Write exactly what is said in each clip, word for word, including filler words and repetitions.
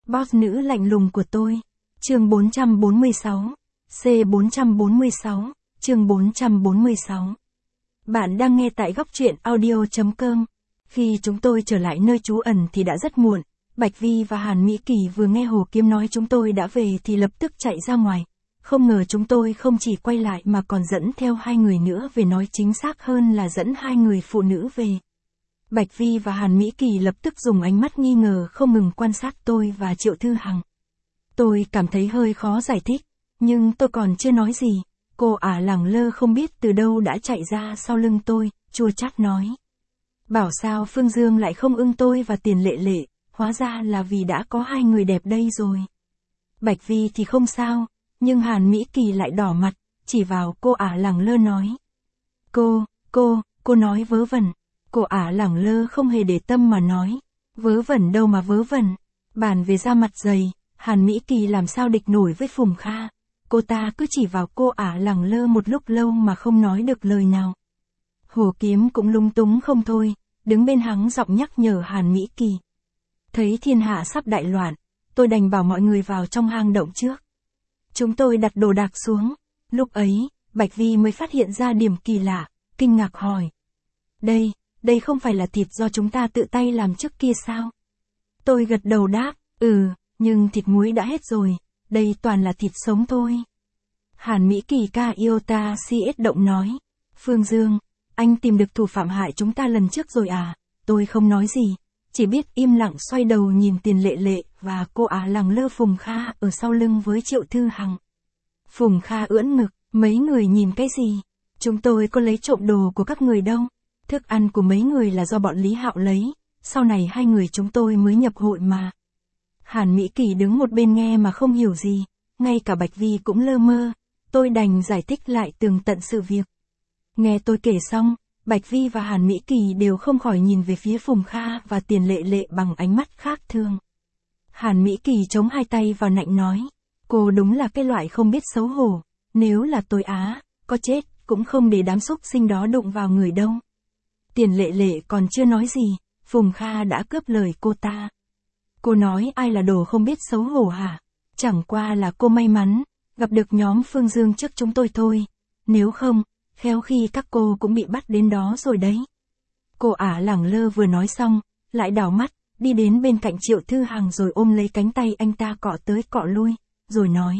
Boss nữ lạnh lùng của tôi. Chương bốn trăm bốn mươi sáu. C bốn trăm bốn mươi sáu. Chương bốn trăm bốn mươi sáu. Bạn đang nghe tại góc truyện audio chấm com. Khi chúng tôi trở lại nơi trú ẩn thì đã rất muộn. Bạch Vi và Hàn Mỹ Kỳ vừa nghe Hồ Kiếm nói chúng tôi đã về thì lập tức chạy ra ngoài. Không ngờ chúng tôi không chỉ quay lại mà còn dẫn theo hai người nữa về, nói chính xác hơn là dẫn hai người phụ nữ về. Bạch Vi và Hàn Mỹ Kỳ lập tức dùng ánh mắt nghi ngờ không ngừng quan sát tôi và Triệu Thư Hằng. Tôi cảm thấy hơi khó giải thích, nhưng tôi còn chưa nói gì. Cô ả lẳng lơ không biết từ đâu đã chạy ra sau lưng tôi, chua chát nói. Bảo sao Phương Dương lại không ưng tôi và Tiền Lệ Lệ, hóa ra là vì đã có hai người đẹp đây rồi. Bạch Vi thì không sao, nhưng Hàn Mỹ Kỳ lại đỏ mặt, chỉ vào cô ả lẳng lơ nói. Cô, cô, cô nói vớ vẩn. Cô ả lẳng lơ không hề để tâm mà nói. Vớ vẩn đâu mà vớ vẩn. Bàn về da mặt dày, Hàn Mỹ Kỳ làm sao địch nổi với Phùng Kha. Cô ta cứ chỉ vào cô ả lẳng lơ một lúc lâu mà không nói được lời nào. Hồ Kiếm cũng lung túng không thôi, đứng bên hắng giọng nhắc nhở Hàn Mỹ Kỳ. Thấy thiên hạ sắp đại loạn, tôi đành bảo mọi người vào trong hang động trước. Chúng tôi đặt đồ đạc xuống. Lúc ấy, Bạch Vi mới phát hiện ra điểm kỳ lạ, kinh ngạc hỏi. Đây, đây không phải là thịt do chúng ta tự tay làm trước kia sao? Tôi gật đầu đáp, ừ, nhưng thịt muối đã hết rồi, đây toàn là thịt sống thôi. Hàn Mỹ Kỳ ca Iota si ết động nói. Phương Dương, anh tìm được thủ phạm hại chúng ta lần trước rồi à? Tôi không nói gì, chỉ biết im lặng xoay đầu nhìn Tiền Lệ Lệ và cô ả lẳng lơ Phùng Kha ở sau lưng với Triệu Thư Hằng. Phùng Kha ưỡn ngực, mấy người nhìn cái gì? Chúng tôi có lấy trộm đồ của các người đâu. Thức ăn của mấy người là do bọn Lý Hạo lấy, sau này hai người chúng tôi mới nhập hội mà. Hàn Mỹ Kỳ đứng một bên nghe mà không hiểu gì, ngay cả Bạch Vi cũng lơ mơ, tôi đành giải thích lại tường tận sự việc. Nghe tôi kể xong, Bạch Vi và Hàn Mỹ Kỳ đều không khỏi nhìn về phía Phùng Kha và Tiền Lệ Lệ bằng ánh mắt khác thường. Hàn Mỹ Kỳ chống hai tay vào nạnh nói, cô đúng là cái loại không biết xấu hổ, nếu là tôi á, có chết cũng không để đám xúc sinh đó đụng vào người đâu. Tiền Lệ Lệ còn chưa nói gì, Phùng Kha đã cướp lời cô ta. Cô nói ai là đồ không biết xấu hổ hả? Chẳng qua là cô may mắn, gặp được nhóm Phương Dương trước chúng tôi thôi. Nếu không, khéo khi các cô cũng bị bắt đến đó rồi đấy. Cô ả lẳng lơ vừa nói xong, lại đảo mắt, đi đến bên cạnh Triệu Thư Hằng rồi ôm lấy cánh tay anh ta cọ tới cọ lui, rồi nói.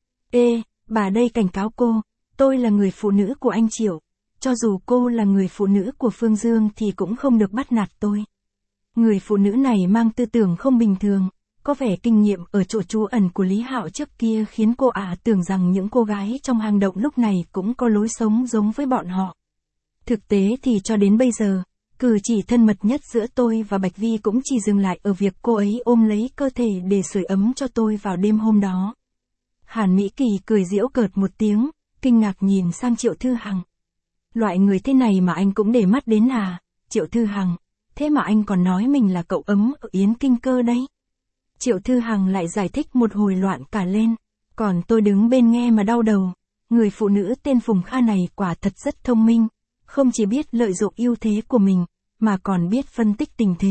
Ê, bà đây cảnh cáo cô, tôi là người phụ nữ của anh Triệu. Cho dù cô là người phụ nữ của Phương Dương thì cũng không được bắt nạt tôi. Người phụ nữ này mang tư tưởng không bình thường, có vẻ kinh nghiệm ở chỗ trú ẩn của Lý Hạo trước kia khiến cô ả tưởng rằng những cô gái trong hang động lúc này cũng có lối sống giống với bọn họ. Thực tế thì cho đến bây giờ, cử chỉ thân mật nhất giữa tôi và Bạch Vi cũng chỉ dừng lại ở việc cô ấy ôm lấy cơ thể để sưởi ấm cho tôi vào đêm hôm đó. Hàn Mỹ Kỳ cười giễu cợt một tiếng, kinh ngạc nhìn sang Triệu Thư Hằng. Loại người thế này mà anh cũng để mắt đến à? Triệu Thư Hằng, thế mà anh còn nói mình là cậu ấm ở Yến Kinh Cơ đấy. Triệu Thư Hằng lại giải thích một hồi loạn cả lên, còn tôi đứng bên nghe mà đau đầu. Người phụ nữ tên Phùng Kha này quả thật rất thông minh, không chỉ biết lợi dụng ưu thế của mình, mà còn biết phân tích tình thế.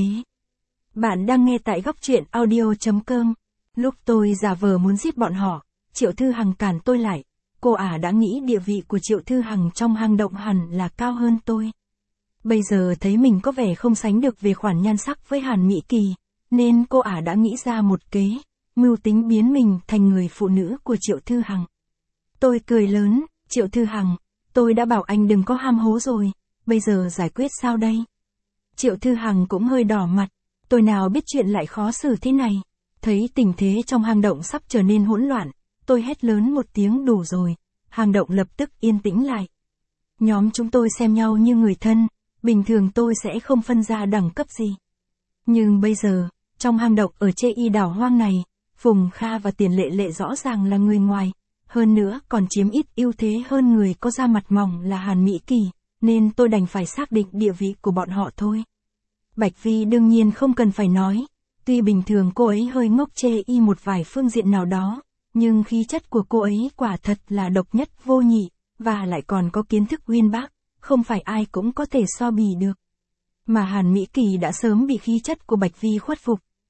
Bạn đang nghe tại góc truyện audio chấm com. Lúc tôi giả vờ muốn giết bọn họ, Triệu Thư Hằng cản tôi lại. Cô ả đã nghĩ địa vị của Triệu Thư Hằng trong hang động hẳn là cao hơn tôi. Bây giờ thấy mình có vẻ không sánh được về khoản nhan sắc với Hàn Mỹ Kỳ, nên cô ả đã nghĩ ra một kế, mưu tính biến mình thành người phụ nữ của Triệu Thư Hằng. Tôi cười lớn, Triệu Thư Hằng, tôi đã bảo anh đừng có ham hố rồi, bây giờ giải quyết sao đây? Triệu Thư Hằng cũng hơi đỏ mặt, tôi nào biết chuyện lại khó xử thế này. Thấy tình thế trong hang động sắp trở nên hỗn loạn, tôi hét lớn một tiếng đủ rồi, hang động lập tức yên tĩnh lại. Nhóm chúng tôi xem nhau như người thân, bình thường tôi sẽ không phân ra đẳng cấp gì. Nhưng bây giờ, trong hang động ở Chê Y đảo hoang này, Phùng Kha và Tiền Lệ Lệ rõ ràng là người ngoài, hơn nữa còn chiếm ít ưu thế hơn người có da mặt mỏng là Hàn Mỹ Kỳ, nên tôi đành phải xác định địa vị của bọn họ thôi. Bạch Vi đương nhiên không cần phải nói, tuy bình thường cô ấy hơi ngốc Chê Y một vài phương diện nào đó, nhưng khí chất của cô ấy quả thật là độc nhất vô nhị, và lại còn có kiến thức uyên bác, không phải ai cũng có thể so bì được. Mà Hàn Mỹ Kỳ đã sớm bị khí chất của Bạch Vi khuất phục,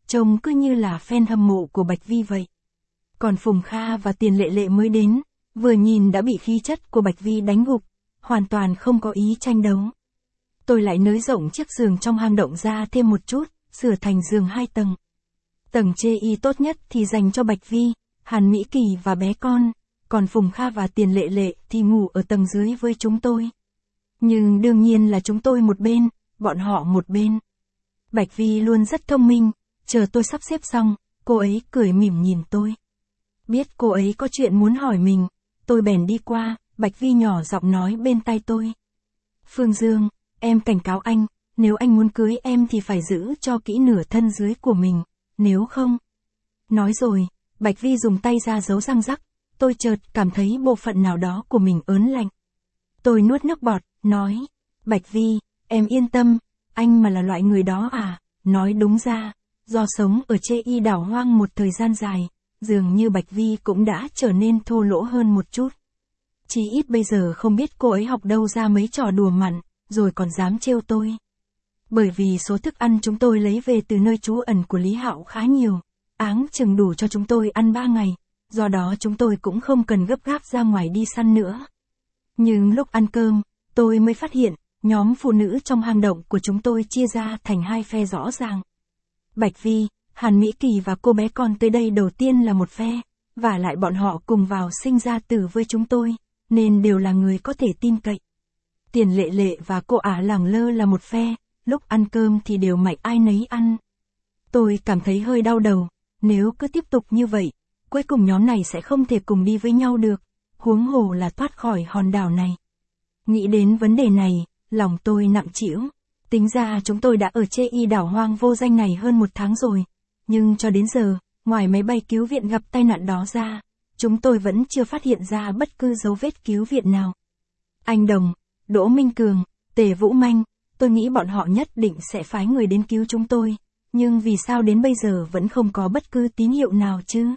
trông cứ như là fan hâm mộ của Bạch Vi vậy. Còn Phùng Kha và Tiền Lệ Lệ mới đến, vừa nhìn đã bị khí chất của Bạch Vi đánh gục, hoàn toàn không có ý tranh đấu. Tôi lại nới rộng chiếc giường trong hang động ra thêm một chút, sửa thành giường hai tầng. Tầng chê y tốt nhất thì dành cho Bạch Vi, Hàn Mỹ Kỳ và bé con, còn Phùng Kha và Tiền Lệ Lệ thì ngủ ở tầng dưới với chúng tôi. Nhưng đương nhiên là chúng tôi một bên, bọn họ một bên. Bạch Vi luôn rất thông minh, chờ tôi sắp xếp xong, cô ấy cười mỉm nhìn tôi. Biết cô ấy có chuyện muốn hỏi mình, tôi bèn đi qua, Bạch Vi nhỏ giọng nói bên tai tôi. Phương Dương, em cảnh cáo anh, nếu anh muốn cưới em thì phải giữ cho kỹ nửa thân dưới của mình, nếu không. Nói rồi, Bạch Vi dùng tay ra giấu răng rắc, tôi chợt cảm thấy bộ phận nào đó của mình ớn lạnh. Tôi nuốt nước bọt, nói, Bạch Vi, em yên tâm, anh mà là loại người đó à, nói đúng ra, do sống ở chê y đảo hoang một thời gian dài, dường như Bạch Vi cũng đã trở nên thô lỗ hơn một chút. Chỉ ít bây giờ không biết cô ấy học đâu ra mấy trò đùa mặn, rồi còn dám trêu tôi. Bởi vì số thức ăn chúng tôi lấy về từ nơi trú ẩn của Lý Hạo khá nhiều, áng chừng đủ cho chúng tôi ăn ba ngày, do đó chúng tôi cũng không cần gấp gáp ra ngoài đi săn nữa. Nhưng lúc ăn cơm, tôi mới phát hiện, nhóm phụ nữ trong hang động của chúng tôi chia ra thành hai phe rõ ràng. Bạch Vi, Hàn Mỹ Kỳ và cô bé con tới đây đầu tiên là một phe, và lại bọn họ cùng vào sinh ra tử với chúng tôi, nên đều là người có thể tin cậy. Tiền Lệ Lệ và cô ả lẳng lơ là một phe, lúc ăn cơm thì đều mạnh ai nấy ăn. Tôi cảm thấy hơi đau đầu, nếu cứ tiếp tục như vậy, cuối cùng nhóm này sẽ không thể cùng đi với nhau được, huống hồ là thoát khỏi hòn đảo này. Nghĩ đến vấn đề này, lòng tôi nặng trĩu. Tính ra chúng tôi đã ở chê y đảo hoang vô danh này hơn một tháng rồi, nhưng cho đến giờ, ngoài máy bay cứu viện gặp tai nạn đó ra, chúng tôi vẫn chưa phát hiện ra bất cứ dấu vết cứu viện nào. Anh Đồng, Đỗ Minh Cường, Tề Vũ Manh, tôi nghĩ bọn họ nhất định sẽ phái người đến cứu chúng tôi, nhưng vì sao đến bây giờ vẫn không có bất cứ tín hiệu nào chứ?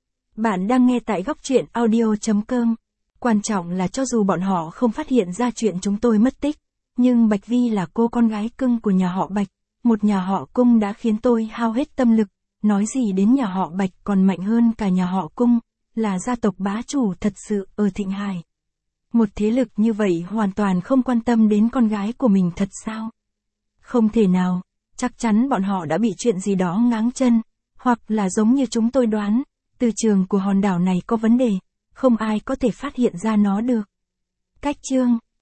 Bạn đang nghe tại góc truyện audio chấm com. Quan trọng là cho dù bọn họ không phát hiện ra chuyện chúng tôi mất tích, nhưng Bạch Vi là cô con gái cưng của nhà họ Bạch, một nhà họ Cung đã khiến tôi hao hết tâm lực, nói gì đến nhà họ Bạch còn mạnh hơn cả nhà họ Cung, là gia tộc bá chủ thật sự ở Thịnh Hải. Một thế lực như vậy hoàn toàn không quan tâm đến con gái của mình thật sao? Không thể nào, chắc chắn bọn họ đã bị chuyện gì đó ngáng chân, hoặc là giống như chúng tôi đoán, từ trường của hòn đảo này có vấn đề, không ai có thể phát hiện ra nó được. Cách chương